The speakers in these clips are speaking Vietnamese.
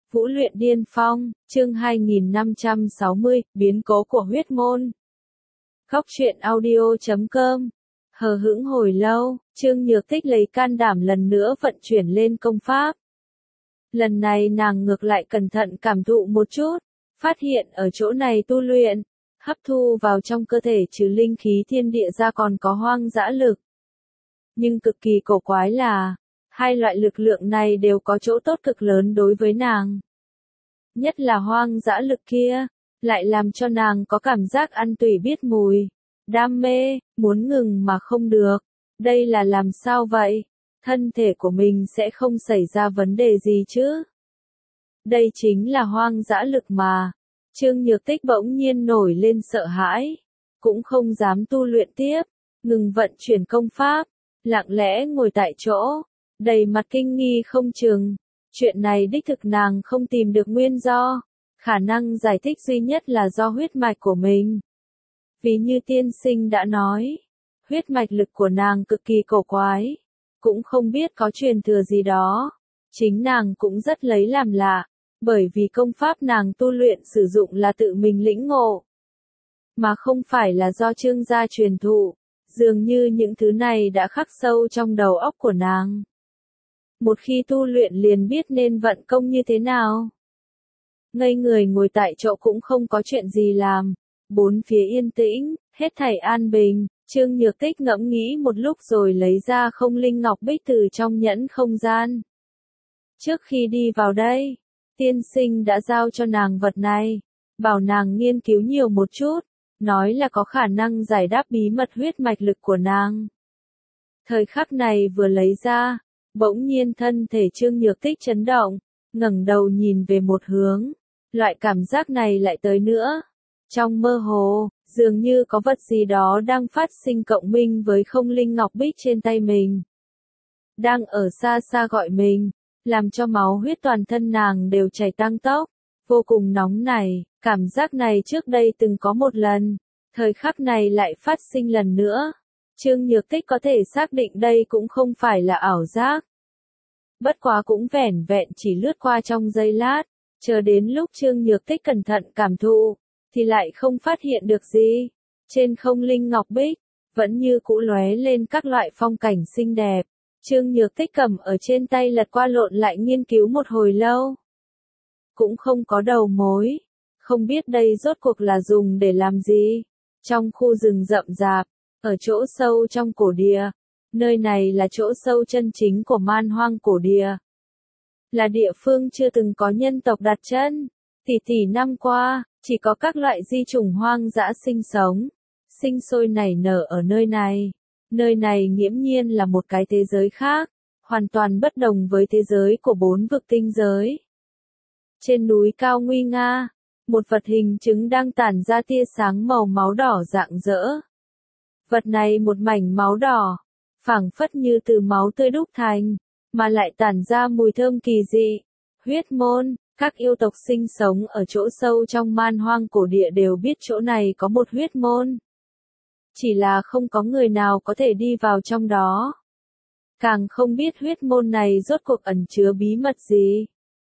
Vũ luyện điên phong, chương 2560, biến cố của huyết môn. Góc truyện audio.com. Hờ hững hồi lâu, Trương Nhược Tích lấy can đảm lần nữa vận chuyển lên công pháp. Lần này nàng ngược lại cẩn thận cảm thụ một chút, phát hiện ở chỗ này tu luyện, hấp thu vào trong cơ thể trừ linh khí thiên địa ra còn có hoang dã lực. Nhưng cực kỳ cổ quái là, hai loại lực lượng này đều có chỗ tốt cực lớn đối với nàng. Nhất là hoang dã lực kia, lại làm cho nàng có cảm giác ăn tùy biết mùi, đam mê, muốn ngừng mà không được. Đây là làm sao vậy? Thân thể của mình sẽ không xảy ra vấn đề gì chứ? Đây chính là hoang dã lực mà. Trương Nhược Tích bỗng nhiên nổi lên sợ hãi, cũng không dám tu luyện tiếp, ngừng vận chuyển công pháp, lặng lẽ ngồi tại chỗ, đầy mặt kinh nghi không chừng. Chuyện này đích thực nàng không tìm được nguyên do, khả năng giải thích duy nhất là do huyết mạch của mình. Vì như tiên sinh đã nói, huyết mạch lực của nàng cực kỳ cổ quái, cũng không biết có truyền thừa gì đó. Chính nàng cũng rất lấy làm lạ, bởi vì công pháp nàng tu luyện sử dụng là tự mình lĩnh ngộ, mà không phải là do Trương gia truyền thụ. Dường như những thứ này đã khắc sâu trong đầu óc của nàng. Một khi tu luyện liền biết nên vận công như thế nào. Ngây người ngồi tại chỗ cũng không có chuyện gì làm. Bốn phía yên tĩnh, hết thảy an bình. Trương Nhược Tích ngẫm nghĩ một lúc rồi lấy ra không linh ngọc bích từ trong nhẫn không gian. Trước khi đi vào đây, tiên sinh đã giao cho nàng vật này, bảo nàng nghiên cứu nhiều một chút, nói là có khả năng giải đáp bí mật huyết mạch lực của nàng. Thời khắc này vừa lấy ra, bỗng nhiên thân thể Trương Nhược Tích chấn động, ngẩng đầu nhìn về một hướng, loại cảm giác này lại tới nữa. Trong mơ hồ, dường như có vật gì đó đang phát sinh cộng minh với không linh ngọc bích trên tay mình. Đang ở xa xa gọi mình, làm cho máu huyết toàn thân nàng đều chảy tăng tốc, vô cùng nóng này, cảm giác này trước đây từng có một lần, thời khắc này lại phát sinh lần nữa. Trương Nhược Tích có thể xác định đây cũng không phải là ảo giác. Bất quá cũng vẻn vẹn chỉ lướt qua trong giây lát, chờ đến lúc Trương Nhược Tích cẩn thận cảm thụ, thì lại không phát hiện được gì. Trên không linh ngọc bích, vẫn như cũ lóe lên các loại phong cảnh xinh đẹp. Trương Nhược Tích cầm ở trên tay lật qua lộn lại nghiên cứu một hồi lâu. Cũng không có đầu mối, không biết đây rốt cuộc là dùng để làm gì. Trong khu rừng rậm rạp, ở chỗ sâu trong cổ địa, nơi này là chỗ sâu chân chính của man hoang cổ địa. Là địa phương chưa từng có nhân tộc đặt chân. Tỷ năm qua, chỉ có các loại di chủng hoang dã sinh sống, sinh sôi nảy nở ở nơi này. Nơi này nghiễm nhiên là một cái thế giới khác, hoàn toàn bất đồng với thế giới của bốn vực tinh giới. Trên núi cao nguy nga, một vật hình trứng đang tản ra tia sáng màu máu đỏ rạng rỡ. Vật này một mảnh máu đỏ, phảng phất như từ máu tươi đúc thành, mà lại tản ra mùi thơm kỳ dị. Huyết môn, các yêu tộc sinh sống ở chỗ sâu trong man hoang cổ địa đều biết chỗ này có một huyết môn. Chỉ là không có người nào có thể đi vào trong đó. Càng không biết huyết môn này rốt cuộc ẩn chứa bí mật gì.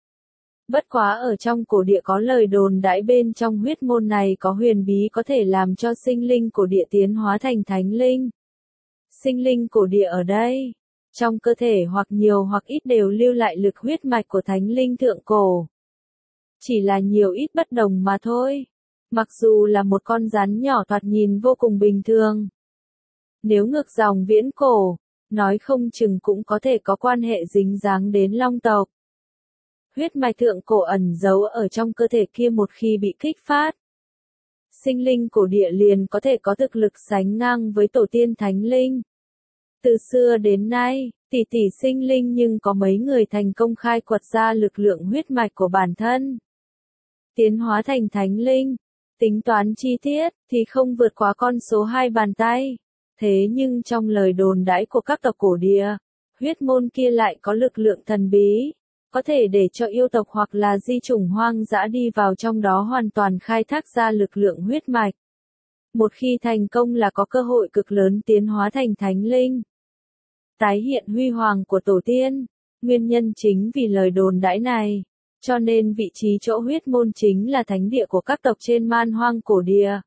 Bất quá ở trong cổ địa có lời đồn đãi bên trong huyết môn này có huyền bí có thể làm cho sinh linh cổ địa tiến hóa thành thánh linh. Sinh linh cổ địa ở đây, trong cơ thể hoặc nhiều hoặc ít đều lưu lại lực huyết mạch của thánh linh thượng cổ. Chỉ là nhiều ít bất đồng mà thôi. Mặc dù là một con rắn nhỏ thoạt nhìn vô cùng bình thường. Nếu ngược dòng viễn cổ, nói không chừng cũng có thể có quan hệ dính dáng đến long tộc. Huyết mạch thượng cổ ẩn giấu ở trong cơ thể kia một khi bị kích phát. Sinh linh cổ địa liền có thể có thực lực sánh ngang với tổ tiên thánh linh. Từ xưa đến nay, tỷ sinh linh nhưng có mấy người thành công khai quật ra lực lượng huyết mạch của bản thân. Tiến hóa thành thánh linh, tính toán chi tiết thì không vượt quá con số 2 bàn tay. Thế nhưng trong lời đồn đãi của các tộc cổ địa, huyết môn kia lại có lực lượng thần bí, có thể để cho yêu tộc hoặc là di chủng hoang dã đi vào trong đó hoàn toàn khai thác ra lực lượng huyết mạch. Một khi thành công là có cơ hội cực lớn tiến hóa thành thánh linh. Tái hiện huy hoàng của tổ tiên, nguyên nhân chính vì lời đồn đãi này. Cho nên vị trí chỗ huyết môn chính là thánh địa của các tộc trên man hoang cổ địa.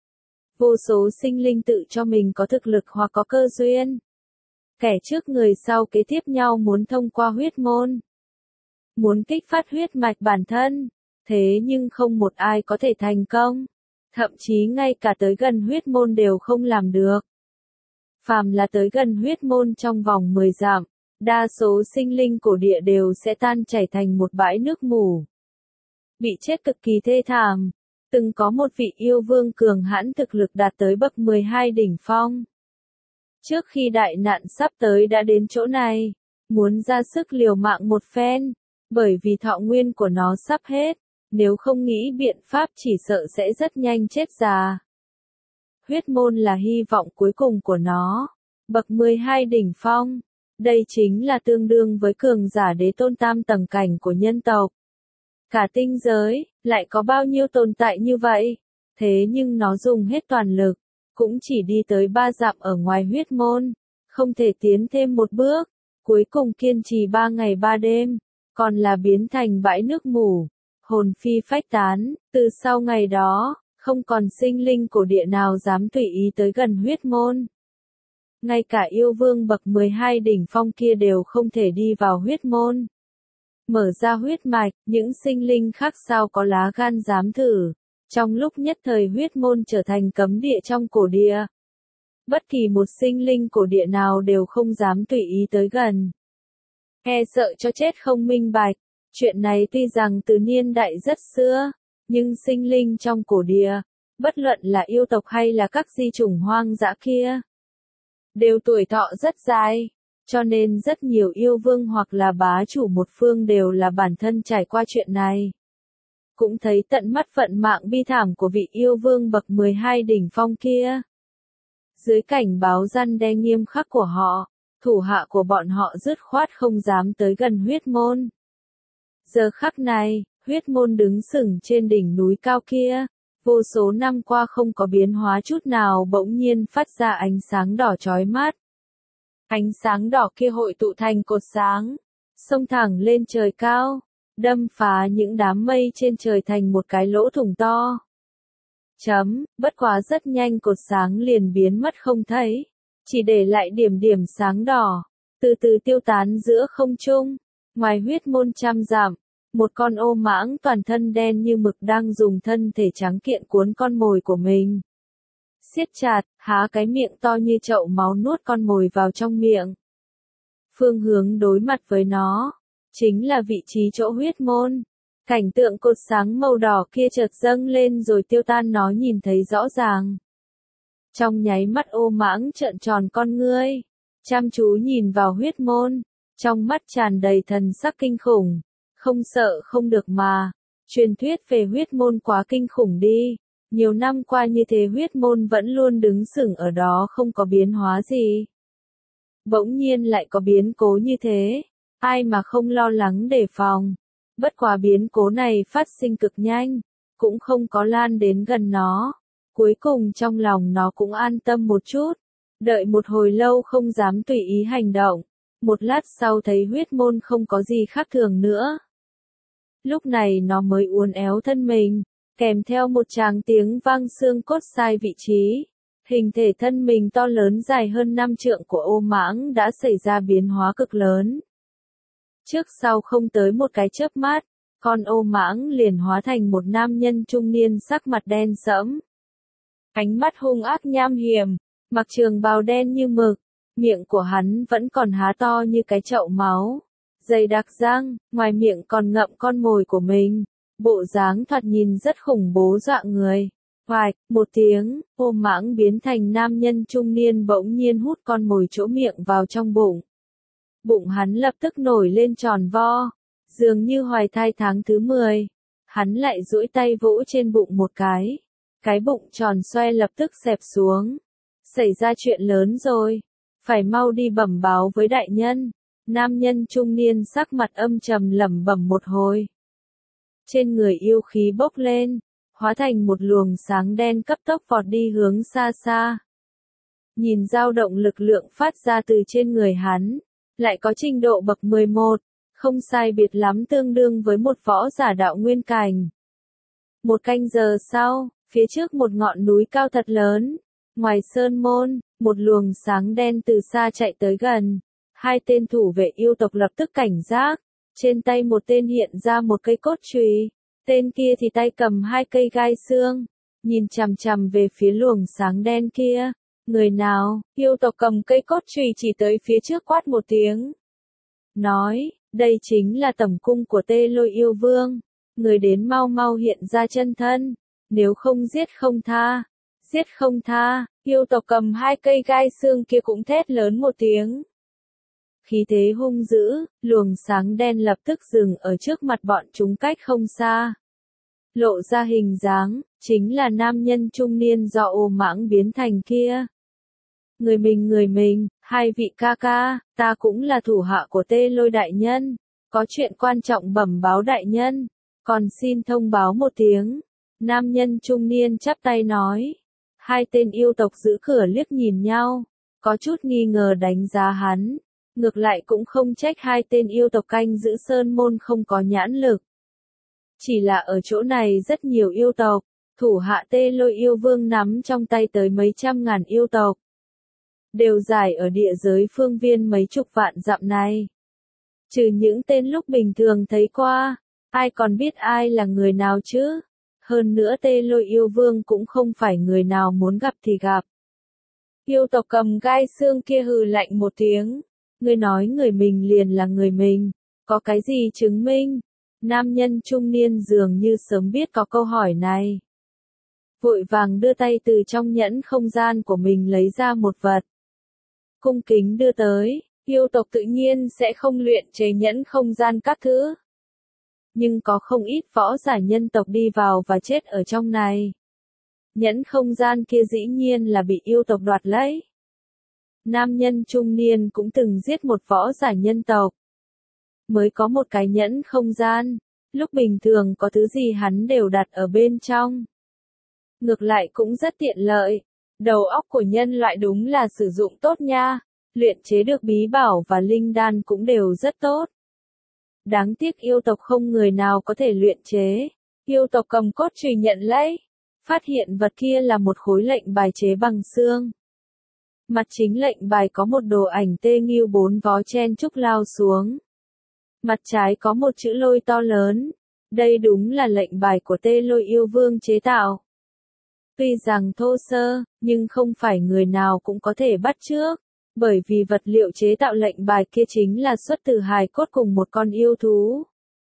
Vô số sinh linh tự cho mình có thực lực hoặc có cơ duyên. Kẻ trước người sau kế tiếp nhau muốn thông qua huyết môn. Muốn kích phát huyết mạch bản thân. Thế nhưng không một ai có thể thành công. Thậm chí ngay cả tới gần huyết môn đều không làm được. Phàm là tới gần huyết môn trong vòng 10 dặm, đa số sinh linh cổ địa đều sẽ tan chảy thành một bãi nước mù. Bị chết cực kỳ thê thảm. Từng có một vị yêu vương cường hãn thực lực đạt tới bậc 12 đỉnh phong. Trước khi đại nạn sắp tới đã đến chỗ này, muốn ra sức liều mạng một phen, bởi vì thọ nguyên của nó sắp hết, nếu không nghĩ biện pháp chỉ sợ sẽ rất nhanh chết già. Huyết môn là hy vọng cuối cùng của nó, bậc 12 đỉnh phong, đây chính là tương đương với cường giả đế tôn tam tầng cảnh của nhân tộc. Cả tinh giới, lại có bao nhiêu tồn tại như vậy, thế nhưng nó dùng hết toàn lực, cũng chỉ đi tới 3 dặm ở ngoài huyết môn, không thể tiến thêm một bước, cuối cùng kiên trì 3 ngày 3 đêm, còn là biến thành bãi nước mù, hồn phi phách tán, từ sau ngày đó, không còn sinh linh cổ địa nào dám tùy ý tới gần huyết môn. Ngay cả yêu vương bậc 12 đỉnh phong kia đều không thể đi vào huyết môn. Mở ra huyết mạch, những sinh linh khác sao có lá gan dám thử. Trong lúc nhất thời huyết môn trở thành cấm địa trong cổ địa. Bất kỳ một sinh linh cổ địa nào đều không dám tùy ý tới gần. E sợ cho chết không minh bạch. Chuyện này tuy rằng từ niên đại rất xưa, nhưng sinh linh trong cổ địa, bất luận là yêu tộc hay là các di chủng hoang dã kia, đều tuổi thọ rất dài. Cho nên rất nhiều yêu vương hoặc là bá chủ một phương đều là bản thân trải qua chuyện này. Cũng thấy tận mắt vận mạng bi thảm của vị yêu vương bậc 12 đỉnh phong kia. Dưới cảnh báo răn đe nghiêm khắc của họ, thủ hạ của bọn họ dứt khoát không dám tới gần huyết môn. Giờ khắc này, huyết môn đứng sừng trên đỉnh núi cao kia, vô số năm qua không có biến hóa chút nào bỗng nhiên phát ra ánh sáng đỏ chói mắt. Ánh sáng đỏ kia hội tụ thành cột sáng, xông thẳng lên trời cao, đâm phá những đám mây trên trời thành một cái lỗ thủng to. Bất quá rất nhanh cột sáng liền biến mất không thấy, chỉ để lại điểm điểm sáng đỏ, từ từ tiêu tán giữa không trung. Ngoài huyết môn 100 dặm, một con ô mãng toàn thân đen như mực đang dùng thân thể trắng kiện cuốn con mồi của mình. Siết chặt, há cái miệng to như chậu máu nuốt con mồi vào trong miệng. Phương hướng đối mặt với nó, chính là vị trí chỗ huyết môn. Cảnh tượng cột sáng màu đỏ kia chợt dâng lên rồi tiêu tan nó nhìn thấy rõ ràng. Trong nháy mắt ô mãng trợn tròn con ngươi, chăm chú nhìn vào huyết môn, trong mắt tràn đầy thần sắc kinh khủng, không sợ không được mà. Truyền thuyết về huyết môn quá kinh khủng đi. Nhiều năm qua như thế huyết môn vẫn luôn đứng sừng ở đó không có biến hóa gì. Bỗng nhiên lại có biến cố như thế, ai mà không lo lắng đề phòng. Bất quá biến cố này phát sinh cực nhanh, cũng không có lan đến gần nó. Cuối cùng trong lòng nó cũng an tâm một chút, đợi một hồi lâu không dám tùy ý hành động. Một lát sau thấy huyết môn không có gì khác thường nữa. Lúc này nó mới uốn éo thân mình, kèm theo một tràng tiếng vang xương cốt sai vị trí. Hình thể thân mình to lớn dài hơn 5 trượng của ô mãng đã xảy ra biến hóa cực lớn. Trước sau không tới một cái chớp mắt, con ô mãng liền hóa thành một nam nhân trung niên sắc mặt đen sẫm. Ánh mắt hung ác nham hiểm, mặc trường bào đen như mực, miệng của hắn vẫn còn há to như cái chậu máu. Dày đặc răng, ngoài miệng còn ngậm con mồi của mình. Bộ dáng thoạt nhìn rất khủng bố dọa người. Hoạch, một tiếng, ô mãng biến thành nam nhân trung niên bỗng nhiên hút con mồi chỗ miệng vào trong bụng. Bụng hắn lập tức nổi lên tròn vo, dường như hoài thai tháng thứ 10. Hắn lại duỗi tay vỗ trên bụng một cái bụng tròn xoe lập tức xẹp xuống. Xảy ra chuyện lớn rồi, phải mau đi bẩm báo với đại nhân. Nam nhân trung niên sắc mặt âm trầm lẩm bẩm một hồi. Trên người yêu khí bốc lên, hóa thành một luồng sáng đen cấp tốc vọt đi hướng xa xa. Nhìn dao động lực lượng phát ra từ trên người hắn, lại có trình độ bậc 11, không sai biệt lắm tương đương với một võ giả đạo nguyên cảnh. Một canh giờ sau, phía trước một ngọn núi cao thật lớn, ngoài sơn môn, một luồng sáng đen từ xa chạy tới gần. Hai tên thủ vệ yêu tộc lập tức cảnh giác, trên tay một tên hiện ra một cây cốt chùy, tên kia thì tay cầm hai cây gai xương, nhìn chằm chằm về phía luồng sáng đen kia. Người nào? Yêu tộc cầm cây cốt chùy chỉ tới phía trước quát một tiếng. Nói, đây chính là tẩm cung của Tê Lôi yêu vương. Người đến mau mau hiện ra chân thân, nếu không giết không tha. Giết không tha, yêu tộc cầm hai cây gai xương kia cũng thét lớn một tiếng. Khí thế hung dữ, luồng sáng đen lập tức dừng ở trước mặt bọn chúng cách không xa. Lộ ra hình dáng, chính là nam nhân trung niên do ô mãng biến thành kia. Người mình, hai vị ca ca, ta cũng là thủ hạ của Tê Lôi đại nhân, có chuyện quan trọng bẩm báo đại nhân, còn xin thông báo một tiếng. Nam nhân trung niên chắp tay nói. Hai tên yêu tộc giữ cửa liếc nhìn nhau, có chút nghi ngờ đánh giá hắn. Ngược lại cũng không trách hai tên yêu tộc canh giữ sơn môn không có nhãn lực. Chỉ là ở chỗ này rất nhiều yêu tộc, thủ hạ Tê Lôi yêu vương nắm trong tay tới mấy trăm ngàn yêu tộc. Đều giải ở địa giới phương viên mấy chục vạn dặm này. Trừ những tên lúc bình thường thấy qua, ai còn biết ai là người nào chứ? Hơn nữa Tê Lôi yêu vương cũng không phải người nào muốn gặp thì gặp. Yêu tộc cầm gai xương kia hừ lạnh một tiếng. Ngươi nói người mình liền là người mình, có cái gì chứng minh? Nam nhân trung niên dường như sớm biết có câu hỏi này. Vội vàng đưa tay từ trong nhẫn không gian của mình lấy ra một vật. Cung kính đưa tới, yêu tộc tự nhiên sẽ không luyện chế nhẫn không gian các thứ. Nhưng có không ít võ giả nhân tộc đi vào và chết ở trong này. Nhẫn không gian kia dĩ nhiên là bị yêu tộc đoạt lấy. Nam nhân trung niên cũng từng giết một võ giả nhân tộc. Mới có một cái nhẫn không gian, lúc bình thường có thứ gì hắn đều đặt ở bên trong. Ngược lại cũng rất tiện lợi, đầu óc của nhân loại đúng là sử dụng tốt nha, luyện chế được bí bảo và linh đan cũng đều rất tốt. Đáng tiếc yêu tộc không người nào có thể luyện chế, yêu tộc cầm cốt chùy nhận lấy, phát hiện vật kia là một khối lệnh bài chế bằng xương. Mặt chính lệnh bài có một đồ ảnh tê nghêu 4 vó chen chúc lao xuống. Mặt trái có một chữ lôi to lớn. Đây đúng là lệnh bài của Tê Lôi yêu vương chế tạo. Tuy rằng thô sơ, nhưng không phải người nào cũng có thể bắt chước. Bởi vì vật liệu chế tạo lệnh bài kia chính là xuất từ hài cốt cùng một con yêu thú.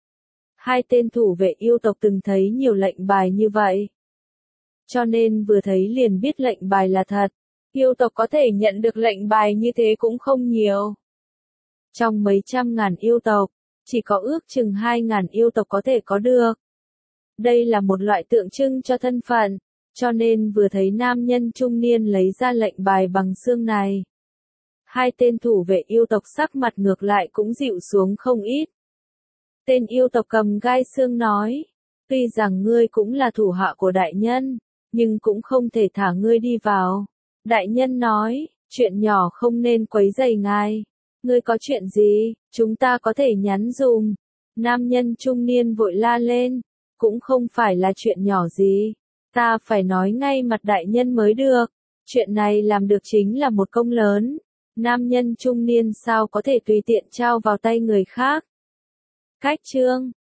Hai tên thủ vệ yêu tộc từng thấy nhiều lệnh bài như vậy. Cho nên vừa thấy liền biết lệnh bài là thật. Yêu tộc có thể nhận được lệnh bài như thế cũng không nhiều. Trong mấy trăm ngàn yêu tộc, chỉ có ước chừng 2.000 yêu tộc có thể có được. Đây là một loại tượng trưng cho thân phận, cho nên vừa thấy nam nhân trung niên lấy ra lệnh bài bằng xương này. Hai tên thủ vệ yêu tộc sắc mặt ngược lại cũng dịu xuống không ít. Tên yêu tộc cầm gai xương nói, tuy rằng ngươi cũng là thủ hạ của đại nhân, nhưng cũng không thể thả ngươi đi vào. Đại nhân nói, chuyện nhỏ không nên quấy rầy ngài. Ngươi có chuyện gì, chúng ta có thể nhắn dùm. Nam nhân trung niên vội la lên, cũng không phải là chuyện nhỏ gì. Ta phải nói ngay mặt đại nhân mới được. Chuyện này làm được chính là một công lớn. Nam nhân trung niên sao có thể tùy tiện trao vào tay người khác. Cách chương